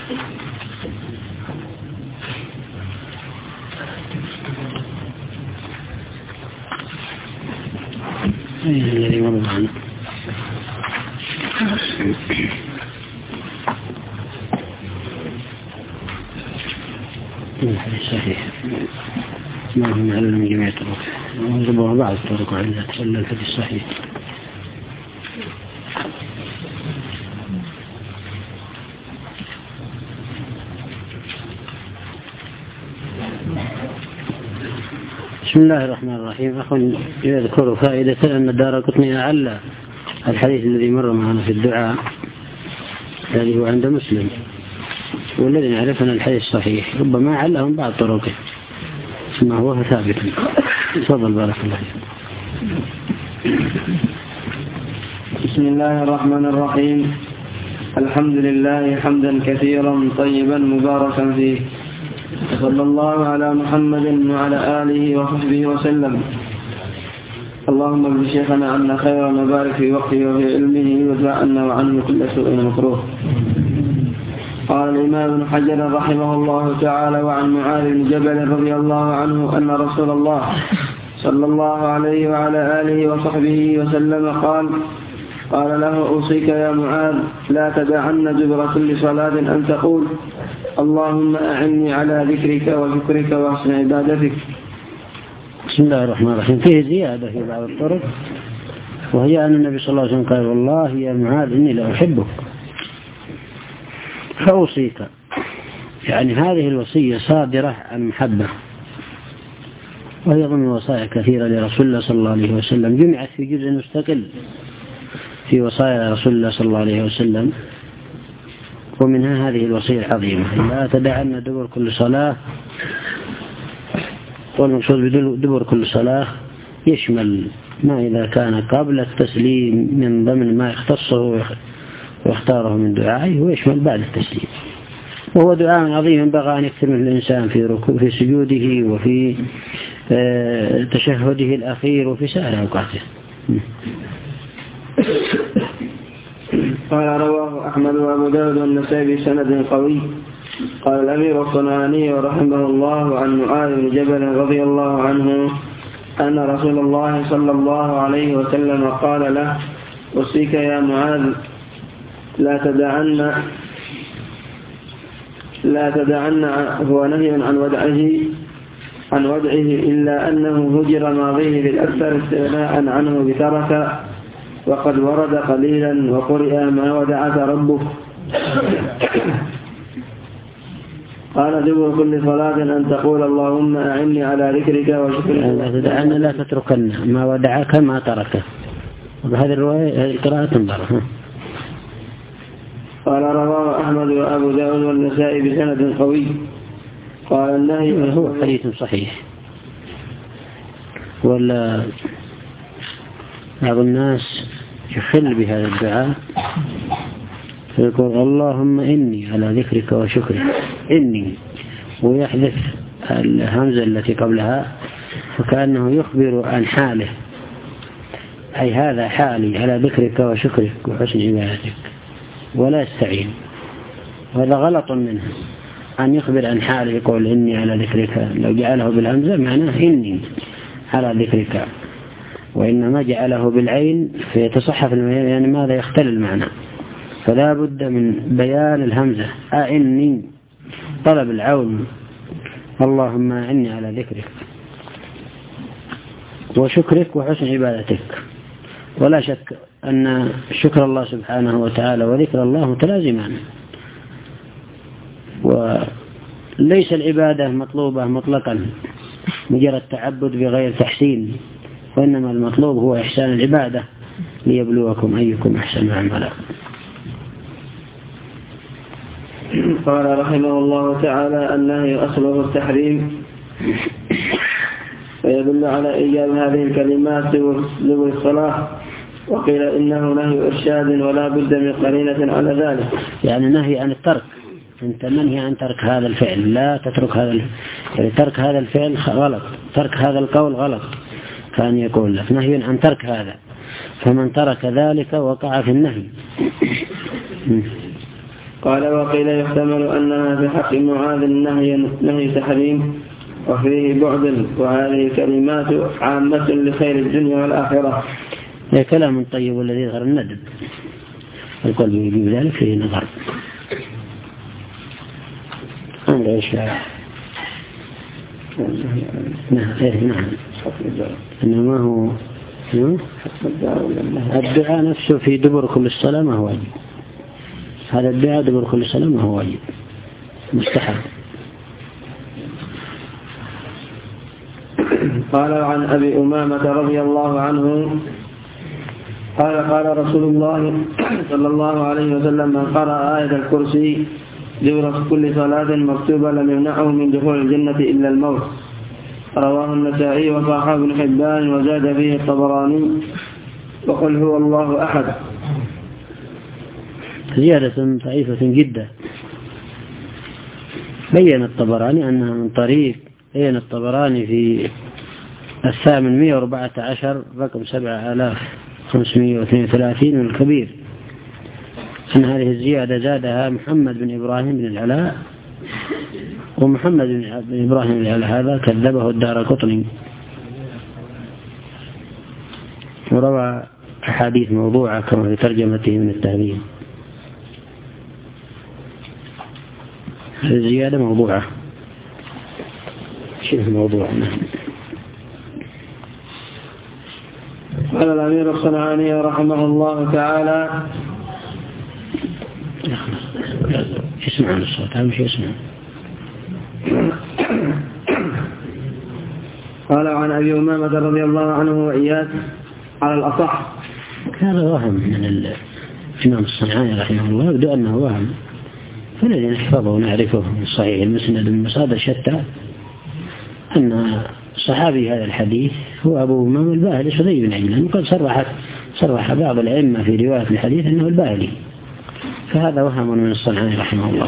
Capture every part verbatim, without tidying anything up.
الذي مر معنا الحديث صحيح ما هو معلل من جميع الطرق وانضبوا بعض الطرق علت إلا الحديث صحيح. بسم الله الرحمن الرحيم. أخ يذكر فائدة أن الدارقطني أعلى الحديث الذي مر معنا في الدعاء الذي هو عند مسلم، والذي نعرف أن الحديث صحيح ربما علّه من بعض طرقه ثم هو ثابت. تفضل بارك الله فيك. بسم الله الرحمن الرحيم. الحمد لله حمدا كثيرا طيبا مباركا فيه، صلى الله على محمد وعلى آله وصحبه وسلم. اللهم اجعل شيخنا عنا خيرا وبارك في وقته وفي علمه وادفع عنا وعنه كل سوء مكروه. قال الإمام ابن حجر رحمه الله تعالى: وعن معاذ بن جبل رضي الله عنه أن رسول الله صلى الله عليه وعلى آله وصحبه وسلم قال قال له: أوصيك يا معاذ لا تدعن دبر كل صلاة أن تقول: اللهم أعني على ذكرك وشكرك وحسن عبادتك. بسم الله الرحمن الرحيم. فيه زيادة في بعض الطرق، وهي أن النبي صلى الله عليه وسلم قال: والله يا معاذ إني لأحبك فأوصيك. يعني هذه الوصية صادرة عن محبة، وهي ضمن وصايا كثيرة لرسول الله صلى الله عليه وسلم، جمعت في جزء مستقل في وصايا رسول الله صلى الله عليه وسلم، ومنها هذه الوصية العظيمة: لا تدعن دبر كل صلاة. والمقصود بدبر كل صلاة يشمل ما إذا كان قبل التسليم من ضمن ما يختصه واختاره من دعائه، ويشمل بعد التسليم، وهو دعاء عظيم ينبغي أن يكثر من الإنسان في ركوع في سجوده وفي تشهده الأخير وفي سائر أوقاته. قال: رواه أحمد وأبو داود والنسائي بسند قوي. قال الأمير الصنعاني رحمه الله عن معاذ بن جبل رضي الله عنه أن رسول الله صلى الله عليه وسلم قال له: أوصيك يا معاذ لا تدعن لا تدعن هو نهي عن ودعه عن ودعه إلا أنه هجر ماضيه بالأكثر استغناء عنه بترك، وقد ورد قليلا وقرئ ما ودعك ربك. قال: دبر كل صلاة أن تقول: اللهم أعني على ذكرك وشكرك. لا تدعن لا تتركن ما ودعك ما تركه. وبهذه الرواية هذه القراءة تنظر. قال: رواه أحمد وأبو داود والنسائي بسند قوي. قال: النهي هو حديث صحيح. ولا بعض الناس يخل بهذا الدعاء فيقول: اللهم إني على ذكرك وشكرك، إني، ويحذف الهمزة التي قبلها، فكأنه يخبر عن حاله، أي هذا حالي على ذكرك وشكرك وحسن عبادتك، ولا يستعين. وهذا غلط منه أن يخبر عن حاله، يقول إني على ذكرك، لو جعله بالهمزة معناه إني على ذكرك، وإنما جعله بالعين فيتصحف يعني ماذا يختل المعنى. فلا بد من بيان الهمزة، أعني، طلب العون، اللهم أعني على ذكرك وشكرك وحسن عبادتك. ولا شك أن شكر الله سبحانه وتعالى وذكر الله متلازمان، وليس العبادة مطلوبة مطلقا مجرد تعبد بغير تحسين، وإنما المطلوب هو إحسان العبادة ليبلوكم أيكم أحسن عملا. قال رحمه الله تعالى: النهي أصله التحريم، فيدل على إيجاب هذه الكلمات ذو الصلاة. وقيل إنه نهي إرشاد ولا بد من قرينة على ذلك، يعني نهي عن الترك، أنت منهي عن ترك هذا الفعل، لا تترك هذا الفعل. يعني ترك هذا الفعل غلط، ترك هذا القول غلط، كان يقول لك نهي عن ترك هذا، فمن ترك ذلك وقع في النهي. قال وقيل يحتمل أنها في حق معاذ النهي نهي تحريم وفيه بعد، وهذه كلمات عامة لخير الدنيا والآخرة. هي كلام طيب والذي يظهر الندب، القلب يجيب ذلك فيه نظر. أمر إيش نعم إيه نعم إنما هو الدعاء نفسه في دبر كل الصلاة ما هو واجب. هذا الدعاء دبر كل الصلاة ما هو واجب، مستحب. قال عن أبي أمامة رضي الله عنه قال قال رسول الله صلى الله عليه وسلم من قرأ آية الكرسي دبر كل صلاة مكتوبة لم يمنعه من دخول الجنة إلا الموت. رواه النسائي وصححه ابن حبان وزاد فيه الطبراني وقل هو الله أحد. زيادة ضعيفة جدا. بين الطبراني أنها من طريق بين الطبراني في الثامن مئة وأربعة عشر رقم سبعة آلاف خمسمائة واثنين وثلاثين من الكبير أن هذه الزيادة زادها محمد بن إبراهيم بن العلاء، ومحمد بن إبراهيم بن العلاء هذا كذبه الدارقطني وروى أحاديث موضوعة كما في ترجمته من التهذيب. الزيادة موضوعة. شنو الموضوع؟ قال الأمير الصنعاني رحمه الله تعالى اسمع عن الصوت أهم شيء اسمع. قال عن أبي أمامة رضي الله عنه وإياس على الأصح. هذا وهم من الإمام الصنعاني رحمه الله، يبدو أنه وهم، فالذي نحفظه ونعرفه من صحيح المسند من مصادر شتى أن صحابي هذا الحديث هو أبو أمامة الباهلي صدي بن عجلان، وقد صرحت صرح بعض الأئمة في رواية الحديث أنه الباهلي، فهذا وهم من الصنعاني رحمه الله.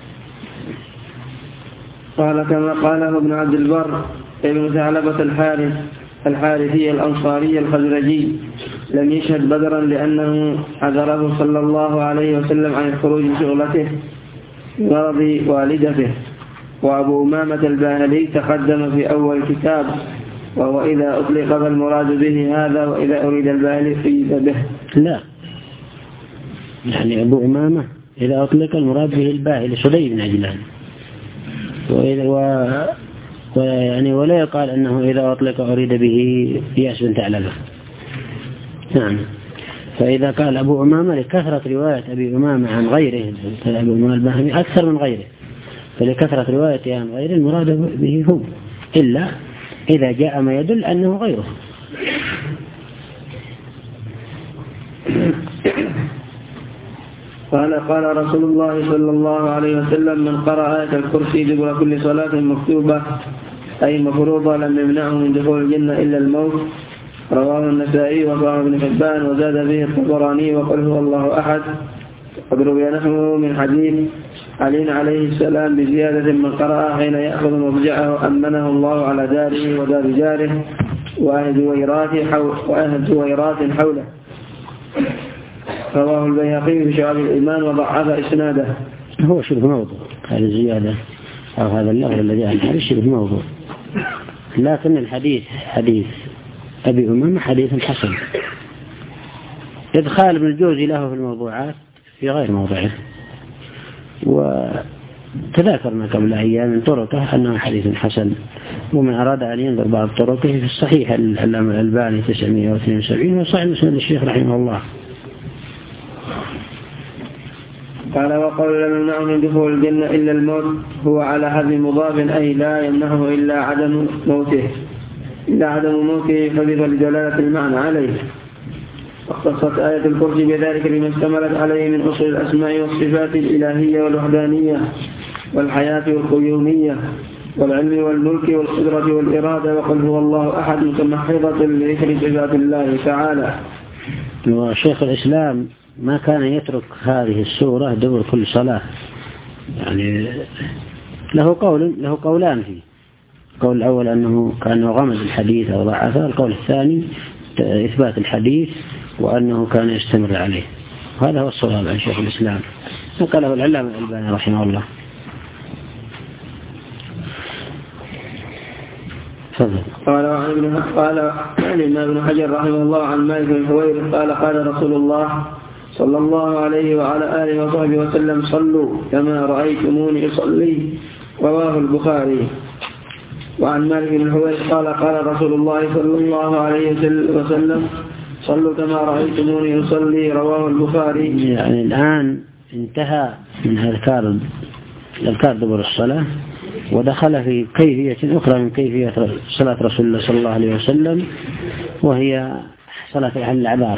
قال كما قاله ابن عبد البر ابن ثعلبة الحارث الحارثي الأنصاري الخزرجي لم يشهد بدرا لأنه عذره صلى الله عليه وسلم عن الخروج من شغلته مرض والدته. وأبو أمامة الباهلي تقدم في أول كتاب، وهو إذا أطلق فالمراد به هذا، وإذا أريد الباهلي قيد به. لا، يعني أبو أمامة إذا أطلق المراد به الباهلي صدي بن عجلان، وإذا و... ويعني ولا يقال أنه إذا أطلق أريد به إياس بن ثعلبة. نعم. فإذا قال أبو أمامة لكثرة رواية أبي أمامة عن غيره أبو أمامة الباهلي أكثر من غيره، فلكثرة روايته عن غيره المراد به هو، إلا إذا جاء ما يدل أنه غيره. قال قال رسول الله صلى الله عليه وسلم من قرأ آية الكرسي دبر كل صلاة مكتوبة أي مفروضة لم يمنعه من دخول الجنة إلا الموت. رواه النسائي وصححه ابن حبان وزاد فيه الطبراني وقل هو الله أحد. قد روي نحوه من حديث علي عليه السلام بزيادة من قرأ حين يأخذ مضجعه أمنه الله على داره ودار جاره وأهل دويرات حوله. رواه البيهقي في شعب الإيمان وضعف إسناده. هو شبه موضوع هذه الزيادة أو هذا اللفظ الذي أنحر شبه موضوع، لكن الحديث حديث أبي أمامة حديث حسن. إدخال ابن الجوزي له في الموضوعات في غير موضعه، وتذاكرنا قبل أيام من طرقه أنه حديث حسن، ومن أراد أن ينظر بعض طرقه في الصحيح العلامة الألباني تسعمائة واثنين وسبعين وصحيح مسند الشيخ رحمه الله. قال وقول لم يمنعه من دخول الجنة إلا الموت هو على هذا مضاف أي لا يمنعه إلا عدم موته إلا عدم موته فذف لدلالة المعنى عليه. واختصت آية الكرسي بذلك لما اشتملت عليه من أصل الأسماء والصفات الإلهية والوحدانية والحياة والقيومية والعلم والملك والقدرة والإرادة. وقل هو الله أحد متمحضة لذكر صفات الله تعالى. وشيخ الإسلام ما كان يترك هذه السورة دبر كل صلاة، يعني له قول له قولان فيه. القول الأول أنه كان غمز الحديث أو ضعفه، القول الثاني إثبات الحديث وأنه كان يستمر عليه. هذا هو الصواب عن شيخ الإسلام. نقله العلامة الألباني رحمه الله. قال عن ابن قال عن ابن حجر رحمه الله عن مالك بن حويرث قال قال رسول الله صلى الله عليه وعلى آله وصحبه وسلم صلوا كما رأيتموني أصلي، رواه البخاري. وعن مالك بن حويرث قال قال رسول الله صلى الله عليه وسلم صلوا كما رأيتموني أصلي، رواه البخاري. يعني الآن انتهى من أذكار الأذكار دبر الصلاة، ودخل في كيفية أخرى من كيفية صلاة رسول الله صلى الله عليه وسلم، وهي صلاة أهل الأعذار.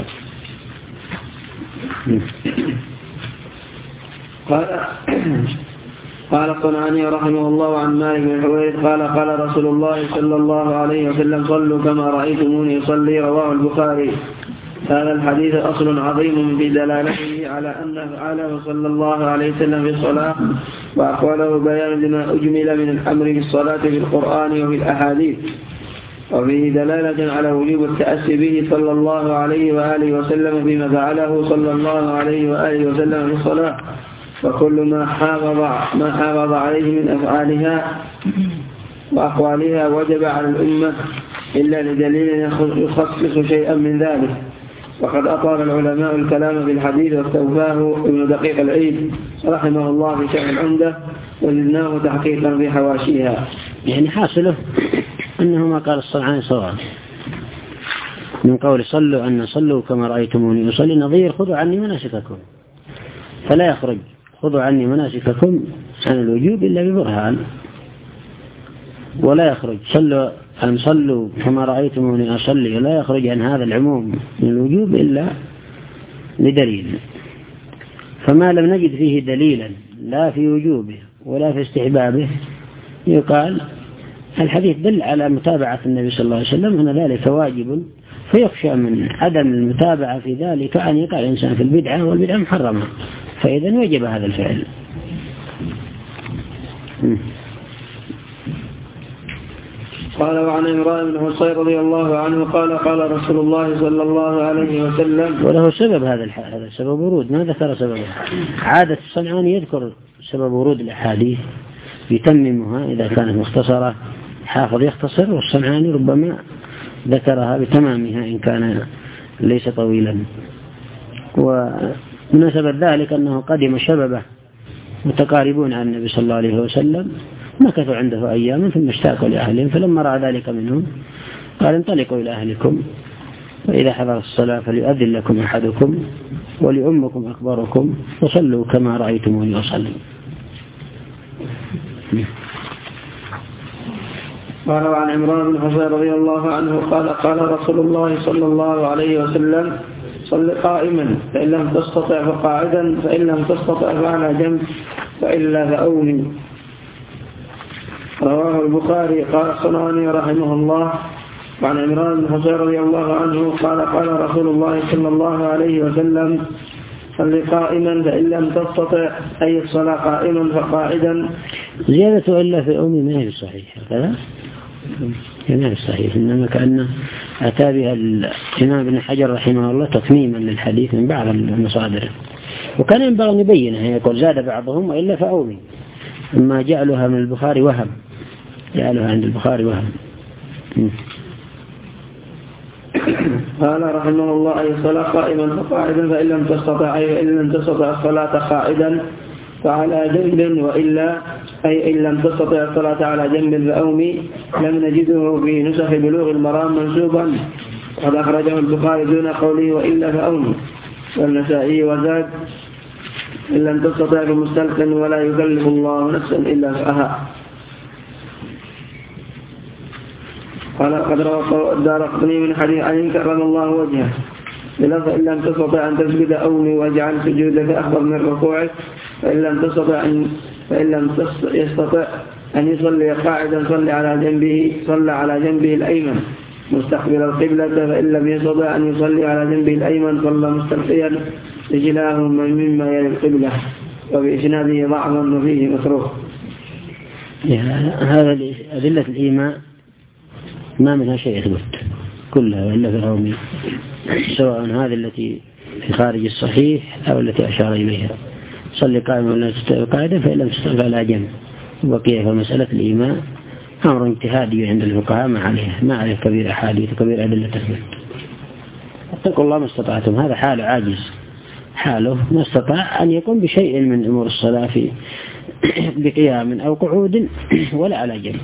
قال قال الصنعاني رحمه الله عن مالك بن حويرث قال قال رسول الله صلى الله عليه وسلم صلوا كما رأيتموني أصلي، رواه البخاري. هذا الحديث أصل عظيم بدلالته على أن أفعاله صلى الله عليه وسلم في الصلاة وأقواله بيان لما أجمل من الأمر بالصلاة في القرآن وفي الأحاديث، وفيه دلالة على وجوب التأسي به صلى الله عليه وآله وسلم فيما فعله صلى الله عليه وآله وسلم في الصلاة، وكل ما حافظ ما حافظ عليه من أفعالها وأقوالها وجب على الأمة إلا لدليل يخصص شيئا من ذلك. وقد أطال العلماء الكلام في الحديث واستوفاه ابن دقيق العيد رحمه الله في شرح العمدة، وزدناه تحقيقا في حواشيها. يعني حاصله أنه ما قال الصنعاني صواب من قول صلوا أن صلوا كما رأيتموني أصلي، نظير خذوا عني مناسككم، فلا يخرج خذوا عني مناسككم عن الوجوب إلا ببرهان، ولا يخرج صلوا أن صلوا كما رأيتموني أصلي، لا يخرج عن هذا العموم من الوجوب إلا لدليل. فما لم نجد فيه دليلا لا في وجوبه ولا في استحبابه يقال الحديث دل على متابعة النبي صلى الله عليه وسلم أن ذلك واجب، فيخشى من عدم المتابعة في ذلك أن يقع الإنسان في البدعة والبدعة محرمة، فإذا وجب هذا الفعل. قال وعن عمران بن حصين رضي الله عنه قال قال رسول الله صلى الله عليه وسلم. وله سبب هذا هذا سبب ورود، ما ذكر سببه. عادة الصنعاني يذكر سبب ورود الأحاديث يتممها إذا كانت مختصرة، حافظ يختصر، والصنعاني ربما ذكرها بتمامها إن كان ليس طويلا. ومناسبة ذلك أنه قدم شببه متقاربون عن النبي صلى الله عليه وسلم، مكثوا عنده أياما ثم اشتاقوا لأهلهم، فلما رأى ذلك منهم قال انطلقوا إلى أهلكم، وإذا حضر الصلاة فليؤذن لكم أحدكم ولأمكم أكبركم وصلوا كما رأيتموني أصلي. قال عن عمران بن حصين رضي الله عنه قال قال رسول الله صلى الله عليه وسلم صل قائما فإن لم تستطع فقاعدا، فإن لم تستطع فعلى جنب، فإلا فأومي، رواه البخاري. قال الصنعاني رحمه الله وعن عمران بن حصين رضي الله عنه قال قال رسول الله صلى الله عليه وسلم صل قائما فإن لم تستطع أي الصلاة قائما فقاعدا. زيادة إلا في أومي ما هي صحيح هكذا، ما هي صحيح، إنما كأنه أتى بها الإمام ابن حجر رحمه الله تتميما للحديث من بعض المصادر، وكان ينبغي أن يبينها، يقول زاد بعضهم وإلا فأومي، أما جعلها من البخاري وهم، جعلها عند البخاري وهم. قال رحمه الله أي الصلاة قائما فقاعدا، فإن لم تستطع أي فإن لم تستطع الصلاة قاعدا فعلى جنب، وإلا أي إن لم تستطع الصلاة على جنب فأومي. لم نجده في نسخ بلوغ المرام منسوبا، وقد أخرجه البخاري دون قوله وإلا فأومي، والنسائي وزاد إن لم تستطع فمستلقٍ ولا يكلف الله نفسا إلا وسعها. قال قد روى الدارقطني من حديث علي كرم الله وجهه بلفظ إن لم تستطع أن تسجد أومي واجعل سجودك أخبر من ركوعك، فإن لم تستطع أن فإن لم يستطع أن يصلي قاعدا صلى على جنبه صلى على جنبه الأيمن مستقبل القبلة، فإن لم يستطع أن يصلي على جنبه الأيمن صلى مستلقيا رجلاهما مما يلي القبلة، وبإسناده ضعف وفيه متروك. هذا أدلة الإيماء ما منها شيء يثبت كلها إلا في الأومي، سواء هذه التي في خارج الصحيح أو التي أشار إليها، صلي قائما ولا تستوي قاعدا، فإن لم تستطع فعلى جنب. وبقي في مسألة الإيمان أمر اجتهادي عند الفقهاء، ما عليه ما عليه كبير أحاديث وكبير أدلة تثبت. اتقوا الله ما استطعتم، هذا حال عاجز، حاله ما استطاع أن يقوم بشيء من أمور الصلاة في بقيام أو قعود ولا على جنب.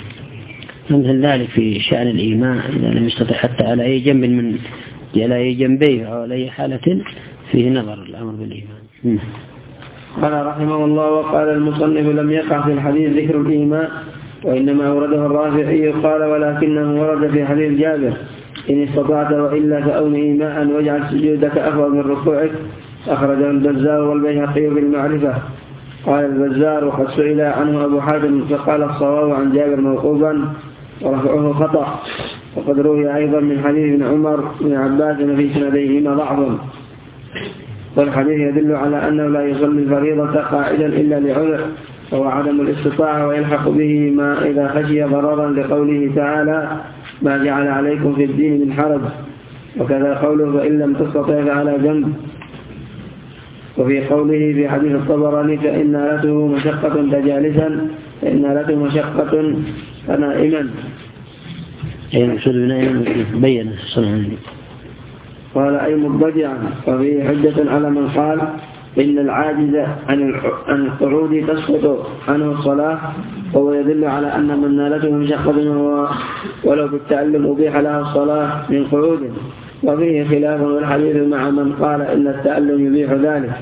مثل ذلك في شأن الإيمان، إذا لم يستطع حتى على أي جنب من على أي جنبيه أو على أي حالة فيه نظر الأمر بالإيمان. قال رحمه الله: وقال المصنف: لم يقع في الحديث ذكر الإيمان، وإنما أورده الرافعي قال: ولكنه ورد في حديث جابر: إن استطعت وإلا فأوني ماء واجعل سجودك أفضل من ركوعك. أخرجه البزار والبيهقي بالمعرفة. قال البزار: وقد سئل عنه أبو حاتم فقال الصواب عن جابر موقوفا ورفعه خطأ. وقد روي أيضا من حديث ابن عمر بن عباس في سنديهما ضعف، والحديث يدل على أنه لا يصلي الفريضة قاعدا إلا لعذر، وهو عدم الاستطاعة، ويلحق به ما إذا خشي ضررا، لقوله تعالى: ما جعل عليكم في الدين من حرج. وكذا قوله: فإن لم تستطع فعلى جنب. وفي قوله في حديث الطبراني: فإن لته مشقة فجالسا، فإن لته مشقة فنائما. أي مقصود بنائما بين الصنعاني. قال: أي مضطجعا. وفيه حجة على من قال إن العاجز عن القعود تسقط عنه الصلاة، وهو يدل على أن من نالته مشقة ولو بالتعلم أبيح لها الصلاة من قعود. وفيه خلاف والحديث مع من قال إن التعلم يبيح ذلك.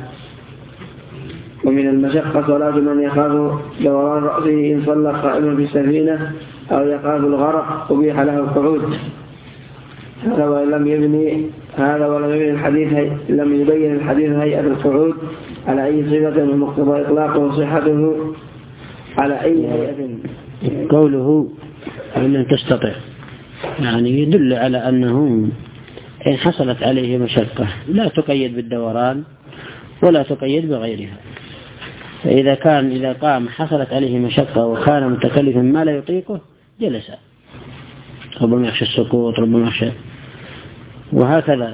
ومن المشقة صلاة من يخاف دوران رأسه إن صلى قائما في السفينة أو يخاف الغرق أبيح له القعود. هذا ولم يبني هذا ولم يبني الحديث هي لم يبين الحديث هيئة القعود على أي صفة من مقتضى إطلاقه وصحته على أي هيئة. قوله إن لم تستطع يعني يدل على أنه إن حصلت عليه مشقة لا تقيد بالدوران ولا تقيد بغيرها. فإذا كان إذا قام حصلت عليه مشقة وكان متكلفا ما لا يطيقه جلس، ربما يخشى السقوط ربما يخشى. وهكذا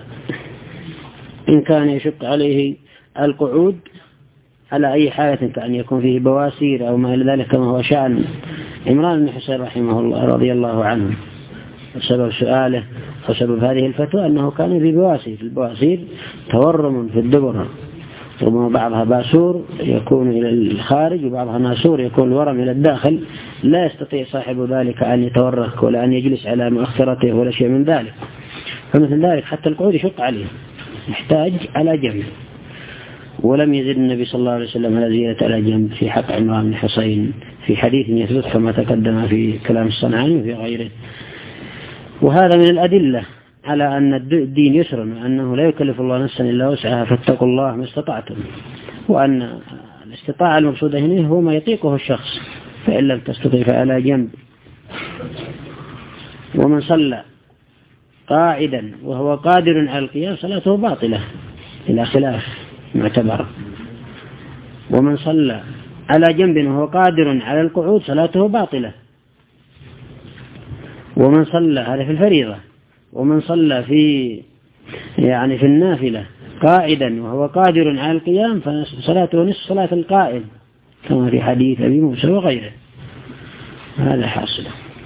إن كان يشق عليه القعود على أي حالة كأن يكون فيه بواسير أو ما إلى ذلك، كما هو شأن عمران بن حسين رحمه الله رضي الله عنه. وسبب سؤاله وسبب هذه الفتوى أنه كان في بواسير، البواسير تورم في الدبر، ربما بعضها باسور يكون إلى الخارج وبعضها ناسور يكون الورم إلى الداخل، لا يستطيع صاحب ذلك أن يتورك ولا أن يجلس على مؤخرته ولا شيء من ذلك. فمثل ذلك حتى القعود يشق عليه، يحتاج على جنب. ولم يزد النبي صلى الله عليه وسلم على زيادة على جنب في حق عمران بن حسين في حديث يثبت كما تقدم في كلام الصنعاني وفي غيره. وهذا من الأدلة على أن الدين يسر، وأنه لا يكلف الله نفسا إلا وسعها، فاتقوا الله ما استطعتم، وأن الاستطاعة المقصودة هنا هو ما يطيقه الشخص، فإن لم تستطع فعلى جنب. ومن صلى قاعدا وهو قادر على القيام صلاته باطلة إلى خلاف معتبر. ومن صلى على جنب وهو قادر على القعود صلاته باطلة. ومن صلى هذا في الفريضة. ومن صلى في يعني في النافلة قاعدا وهو قادر على القيام فصلاته نصف صلاة القائم، كما في حديث أبي موسى وغيره. هذا حاصل.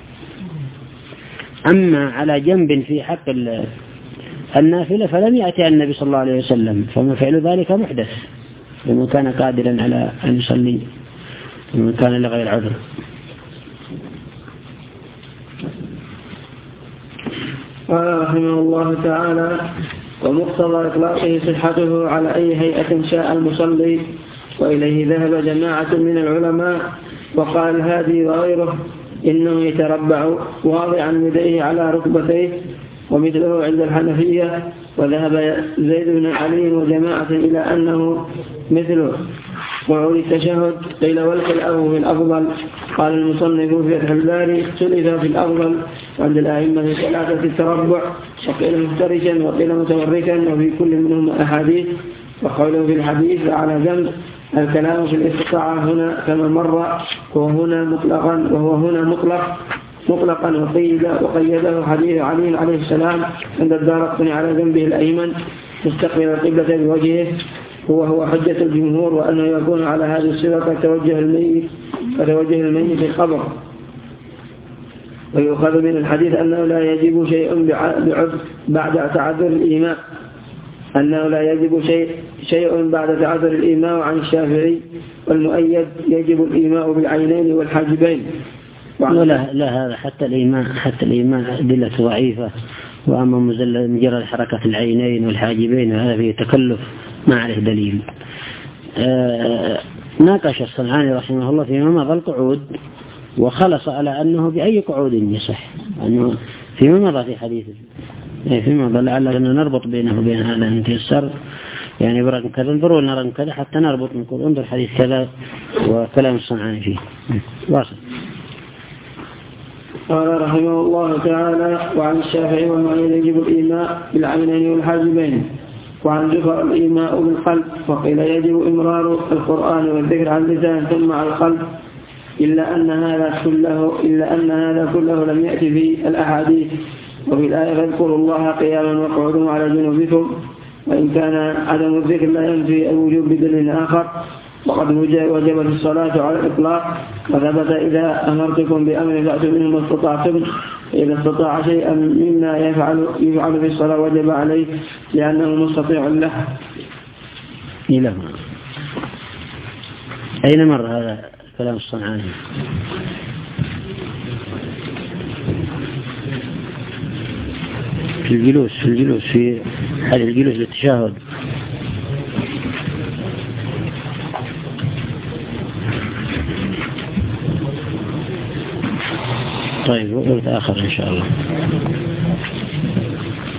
أما على جنب في حق النافلة فلم يأتي عن النبي صلى الله عليه وسلم، فما فعل ذلك محدث لمن كان قادرا على أن يصلي ومن كان لغير عذر. قال رحمه الله تعالى: ومقتضى إطلاقه صحته على أي هيئة شاء المصلي، وإليه ذهب جماعة من العلماء. وقال الهادي وغيره إنه يتربع واضعا يديه على ركبتيه، ومثله عند الحنفية. وذهب زيد بن علي وجماعة إلى أنه مثله قعود التشهد. قيل والخلاف في الأفضل. قال المصنف في فتح الباري: اختلف في الأفضل عند الأئمة الثلاثة التربع، وقيل مفترشا وقيل متوركا، وفي كل منهم أحاديث. وقوله في الحديث على جنب الكلام في الاستطاعة هنا كما مر، وهنا مطلقا وهو هنا مطلق مطلقا وقيد وقيده حديث علي عليه السلام عند الدارقطني على جنبه الأيمن مستقبل القبلة بوجهه. هو هو حجة الجمهور، وأنه يكون على هذه الصفة كتوجه الميت كتوجه الميت في القبر. ويؤخذ من الحديث أنه لا يجب شيء بعذر بعد تعذر الإيماء أنه لا يجب شيء شيء بعد تعذر الإيماء عن الشافعي، والمؤيد يجب الإيماء بالعينين والحاجبين. ولا لا هذا حتى الإيماء حتى الإيماء أدلة ضعيفة، وأما مجرد حركة العينين والحاجبين هذا فيه تكلف ما عليه دليل. آه ناقش الصنعاني رحمه الله فيما مضى القعود، وخلص على أنه بأي قعود يصح، أنه فيما مضى في حديثه فيما مضى لعلنا نربط بينه وبين هذا نتيسر يعني برقم كذا انظروا لنا رقم كذا حتى نربط نقول انظر حديث كذا وكلام الصنعاني فيه. واصل. قال رحمه الله تعالى: وعن الشافعي والمؤيد يجب الإيماء بالعينين والحاجبين، وعن جفر الإيماء بالقلب، وقيل يجب إمرار القرآن والذكر عن اللسان ثم على القلب، إلا أن هذا كله إلا أن هذا كله لم يأتي في الأحاديث. وفي الآية: فاذكروا الله قياما وقعودا على جنوبكم، وإن كان عدم الذكر لا ينفي الوجوب بدليل آخر. وقد وجبت الصلاة على الإطلاق، وثبت: إذا أمرتكم بأمر فأتوا منه ما استطعتم، إذا استطاع شيئا مما يفعل يفعل في الصلاة وجب عليه لأنه مستطيع له. إلى هنا. أين مر هذا كلام الصنعاني؟ في الجلوس في الجلوس في حال الجلوس للتشهد. طيب وقت آخر إن شاء الله.